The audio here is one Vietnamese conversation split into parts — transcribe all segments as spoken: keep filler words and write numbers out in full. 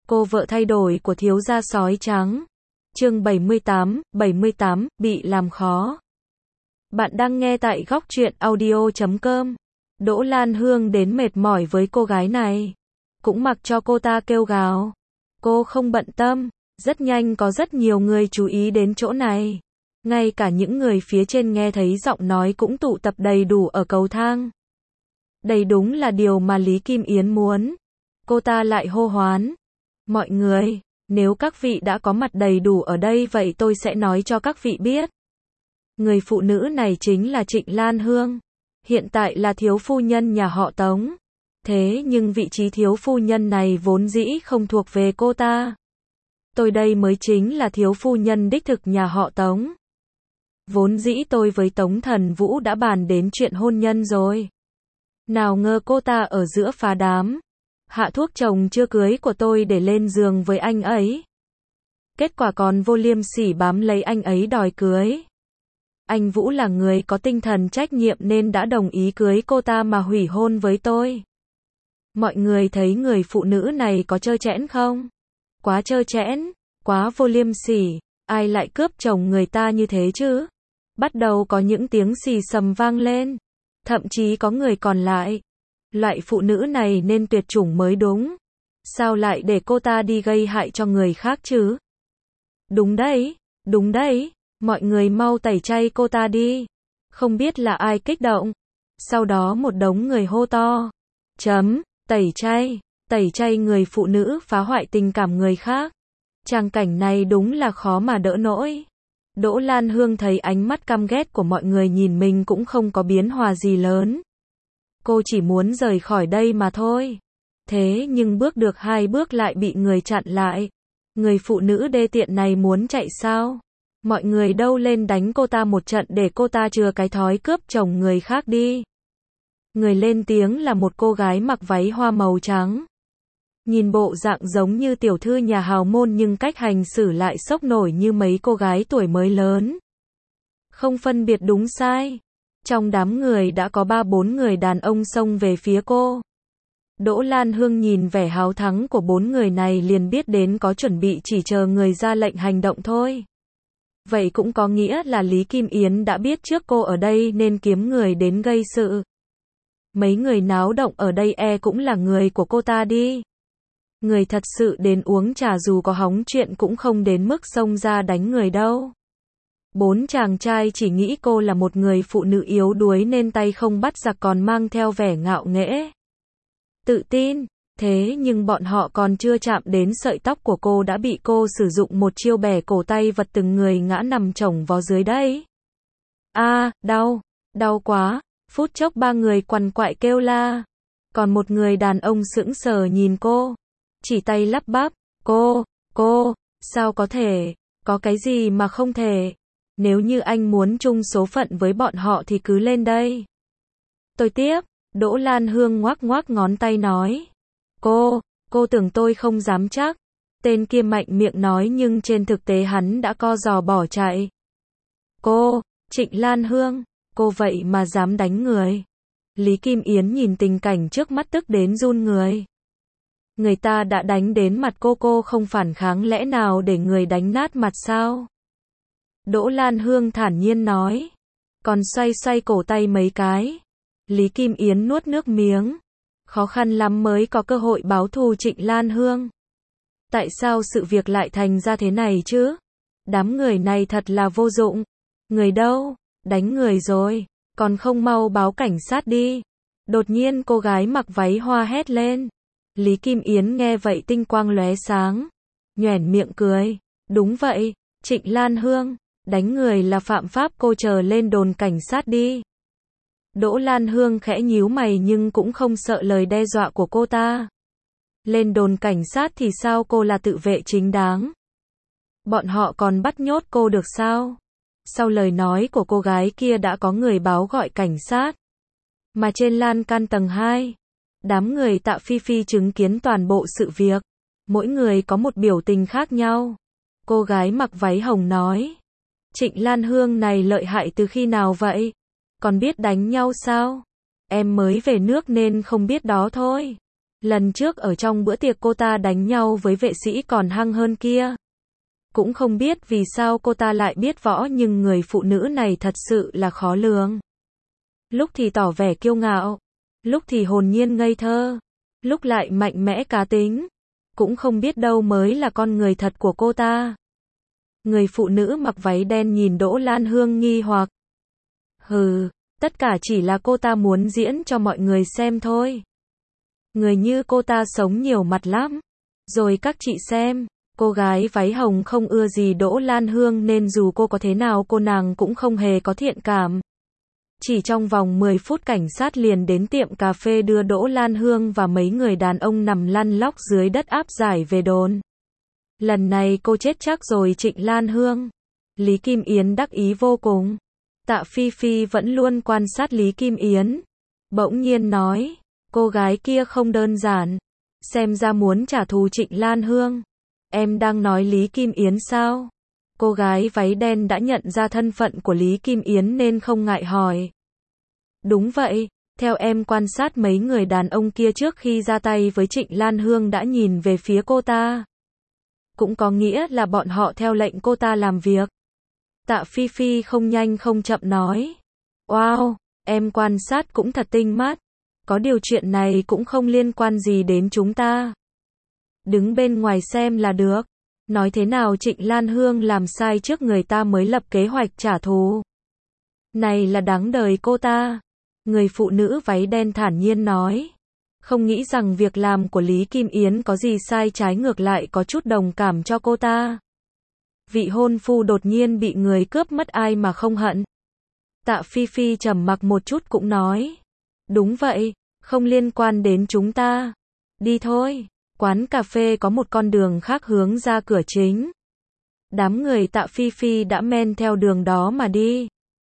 Cô vợ thay đổi của thiếu gia sói trắng. Chương bảy mươi tám, bảy mươi tám, bị làm khó. Bạn đang nghe tại góc truyện audio chấm com. Đỗ Lan Hương đến mệt mỏi với cô gái này. Cũng mặc cho cô ta kêu gào. Cô không bận tâm. Rất nhanh có rất nhiều người chú ý đến chỗ này. Ngay cả những người phía trên nghe thấy giọng nói cũng tụ tập đầy đủ ở cầu thang. Đây đúng là điều mà Lý Kim Yến muốn. Cô ta lại hô hoán. Mọi người, nếu các vị đã có mặt đầy đủ ở đây vậy tôi sẽ nói cho các vị biết. Người phụ nữ này chính là Trịnh Lan Hương. Hiện tại là thiếu phu nhân nhà họ Tống. Thế nhưng vị trí thiếu phu nhân này vốn dĩ không thuộc về cô ta. Tôi đây mới chính là thiếu phu nhân đích thực nhà họ Tống. Vốn dĩ tôi với Tống Thần Vũ đã bàn đến chuyện hôn nhân rồi. Nào ngờ cô ta ở giữa phá đám. Hạ thuốc chồng chưa cưới của tôi để lên giường với anh ấy. Kết quả còn vô liêm sỉ bám lấy anh ấy đòi cưới. Anh Vũ là người có tinh thần trách nhiệm nên đã đồng ý cưới cô ta mà hủy hôn với tôi. Mọi người thấy người phụ nữ này có trơ trẽn không? Quá trơ trẽn, quá vô liêm sỉ, ai lại cướp chồng người ta như thế chứ? Bắt đầu có những tiếng xì xầm vang lên. Thậm chí có người còn lại. Loại phụ nữ này nên tuyệt chủng mới đúng. Sao lại để cô ta đi gây hại cho người khác chứ? Đúng đấy, đúng đấy, mọi người mau tẩy chay cô ta đi. Không biết là ai kích động. Sau đó một đống người hô to. Chấm, tẩy chay, tẩy chay người phụ nữ phá hoại tình cảm người khác. Tràng cảnh này đúng là khó mà đỡ nổi. Đỗ Lan Hương thấy ánh mắt căm ghét của mọi người nhìn mình cũng không có biến hóa gì lớn. Cô chỉ muốn rời khỏi đây mà thôi. Thế nhưng bước được hai bước lại bị người chặn lại. Người phụ nữ đê tiện này muốn chạy sao? Mọi người đâu lên đánh cô ta một trận để cô ta chừa cái thói cướp chồng người khác đi. Người lên tiếng là một cô gái mặc váy hoa màu trắng. Nhìn bộ dạng giống như tiểu thư nhà hào môn nhưng cách hành xử lại sốc nổi như mấy cô gái tuổi mới lớn. Không phân biệt đúng sai. Trong đám người đã có ba bốn người đàn ông xông về phía cô. Đỗ Lan Hương nhìn vẻ háo thắng của bốn người này liền biết đến có chuẩn bị chỉ chờ người ra lệnh hành động thôi. Vậy cũng có nghĩa là Lý Kim Yến đã biết trước cô ở đây nên kiếm người đến gây sự. Mấy người náo động ở đây e cũng là người của cô ta đi. Người thật sự đến uống trà dù có hóng chuyện cũng không đến mức xông ra đánh người đâu. Bốn chàng trai chỉ nghĩ cô là một người phụ nữ yếu đuối nên tay không bắt giặc còn mang theo vẻ ngạo nghễ. Tự tin, thế nhưng bọn họ còn chưa chạm đến sợi tóc của cô đã bị cô sử dụng một chiêu bẻ cổ tay vật từng người ngã nằm chồng vó dưới đấy. A, à, đau, đau quá, phút chốc ba người quằn quại kêu la. Còn một người đàn ông sững sờ nhìn cô, chỉ tay lắp bắp, cô, cô, sao có thể, có cái gì mà không thể. Nếu như anh muốn chung số phận với bọn họ thì cứ lên đây. Tôi tiếp, Đỗ Lan Hương ngoác ngoác ngón tay nói. Cô, cô tưởng tôi không dám chắc. Tên kia mạnh miệng nói nhưng trên thực tế hắn đã co giò bỏ chạy. Cô, Trịnh Lan Hương, cô vậy mà dám đánh người. Lý Kim Yến nhìn tình cảnh trước mắt tức đến run người. Người ta đã đánh đến mặt cô cô không phản kháng lẽ nào để người đánh nát mặt sao? Đỗ Lan Hương thản nhiên nói. Còn xoay xoay cổ tay mấy cái. Lý Kim Yến nuốt nước miếng. Khó khăn lắm mới có cơ hội báo thù Trịnh Lan Hương. Tại sao sự việc lại thành ra thế này chứ? Đám người này thật là vô dụng. Người đâu? Đánh người rồi. Còn không mau báo cảnh sát đi. Đột nhiên cô gái mặc váy hoa hét lên. Lý Kim Yến nghe vậy tinh quang lóe sáng. Nhoẻn miệng cười. Đúng vậy, Trịnh Lan Hương. Đánh người là phạm pháp cô chờ lên đồn cảnh sát đi. Đỗ Lan Hương khẽ nhíu mày nhưng cũng không sợ lời đe dọa của cô ta. Lên đồn cảnh sát thì sao cô là tự vệ chính đáng. Bọn họ còn bắt nhốt cô được sao? Sau lời nói của cô gái kia đã có người báo gọi cảnh sát. Mà trên lan can tầng hai, đám người Tạ Phi Phi chứng kiến toàn bộ sự việc. Mỗi người có một biểu tình khác nhau. Cô gái mặc váy hồng nói. Trịnh Lan Hương này lợi hại từ khi nào vậy? Còn biết đánh nhau sao? Em mới về nước nên không biết đó thôi. Lần trước ở trong bữa tiệc cô ta đánh nhau với vệ sĩ còn hăng hơn kia. Cũng không biết vì sao cô ta lại biết võ nhưng người phụ nữ này thật sự là khó lường. Lúc thì tỏ vẻ kiêu ngạo, lúc thì hồn nhiên ngây thơ, lúc lại mạnh mẽ cá tính. Cũng không biết đâu mới là con người thật của cô ta. Người phụ nữ mặc váy đen nhìn Đỗ Lan Hương nghi hoặc. Hừ, tất cả chỉ là cô ta muốn diễn cho mọi người xem thôi. Người như cô ta sống nhiều mặt lắm. Rồi các chị xem, cô gái váy hồng không ưa gì Đỗ Lan Hương nên dù cô có thế nào cô nàng cũng không hề có thiện cảm. Chỉ trong vòng mười phút cảnh sát liền đến tiệm cà phê đưa Đỗ Lan Hương và mấy người đàn ông nằm lăn lóc dưới đất áp giải về đồn. Lần này cô chết chắc rồi Trịnh Lan Hương. Lý Kim Yến đắc ý vô cùng. Tạ Phi Phi vẫn luôn quan sát Lý Kim Yến. Bỗng nhiên nói, cô gái kia không đơn giản. Xem ra muốn trả thù Trịnh Lan Hương. Em đang nói Lý Kim Yến sao? Cô gái váy đen đã nhận ra thân phận của Lý Kim Yến nên không ngại hỏi. Đúng vậy, theo em quan sát mấy người đàn ông kia trước khi ra tay với Trịnh Lan Hương đã nhìn về phía cô ta. Cũng có nghĩa là bọn họ theo lệnh cô ta làm việc. Tạ Phi Phi không nhanh không chậm nói. Wow, em quan sát cũng thật tinh mắt. Có điều chuyện này cũng không liên quan gì đến chúng ta. Đứng bên ngoài xem là được. Nói thế nào Trịnh Lan Hương làm sai trước người ta mới lập kế hoạch trả thù. Này là đáng đời cô ta. Người phụ nữ váy đen thản nhiên nói. Không nghĩ rằng việc làm của Lý Kim Yến có gì sai trái, ngược lại có chút đồng cảm cho cô ta. Vị hôn phu đột nhiên bị người cướp mất ai mà không hận. Tạ Phi Phi trầm mặc một chút cũng nói. Đúng vậy, không liên quan đến chúng ta. Đi thôi. Quán cà phê có một con đường khác hướng ra cửa chính. Đám người Tạ Phi Phi đã men theo đường đó mà đi.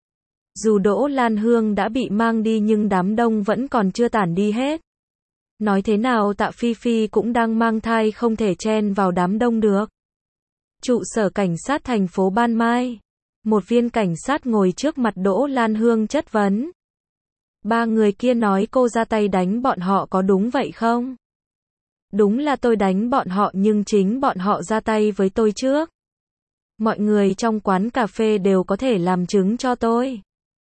Dù Đỗ Lan Hương đã bị mang đi nhưng đám đông vẫn còn chưa tản đi hết. Nói thế nào Tạ Phi Phi cũng đang mang thai, không thể chen vào đám đông được. Trụ sở cảnh sát thành phố Ban Mai. Một viên cảnh sát ngồi trước mặt Đỗ Lan Hương chất vấn. Ba người kia nói cô ra tay đánh bọn họ có đúng vậy không? Đúng là tôi đánh bọn họ nhưng chính bọn họ ra tay với tôi trước. Mọi người trong quán cà phê đều có thể làm chứng cho tôi.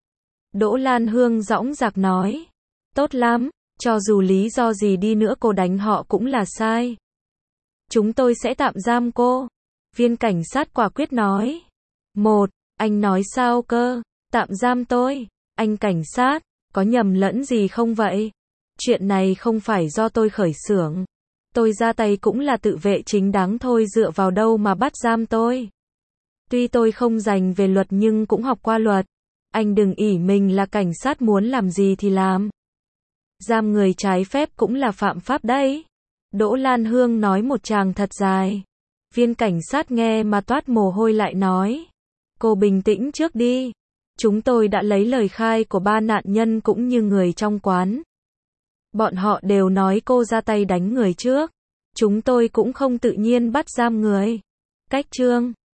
Đỗ Lan Hương dõng dạc nói. Tốt lắm, cho dù lý do gì đi nữa cô đánh họ cũng là sai. Chúng tôi sẽ tạm giam cô. Viên cảnh sát quả quyết nói. Một, anh nói sao cơ? Tạm giam tôi? Anh cảnh sát, có nhầm lẫn gì không vậy? Chuyện này không phải do tôi khởi xướng. Tôi ra tay cũng là tự vệ chính đáng thôi, dựa vào đâu mà bắt giam tôi? Tuy tôi không rành về luật nhưng cũng học qua luật. Anh đừng ỷ mình là cảnh sát muốn làm gì thì làm. Giam người trái phép cũng là phạm pháp đấy. Đỗ Lan Hương nói một tràng thật dài. Viên cảnh sát nghe mà toát mồ hôi lại nói. Cô bình tĩnh trước đi. Chúng tôi đã lấy lời khai của ba nạn nhân cũng như người trong quán. Bọn họ đều nói cô ra tay đánh người trước. Chúng tôi cũng không tự nhiên bắt giam người. Cách chương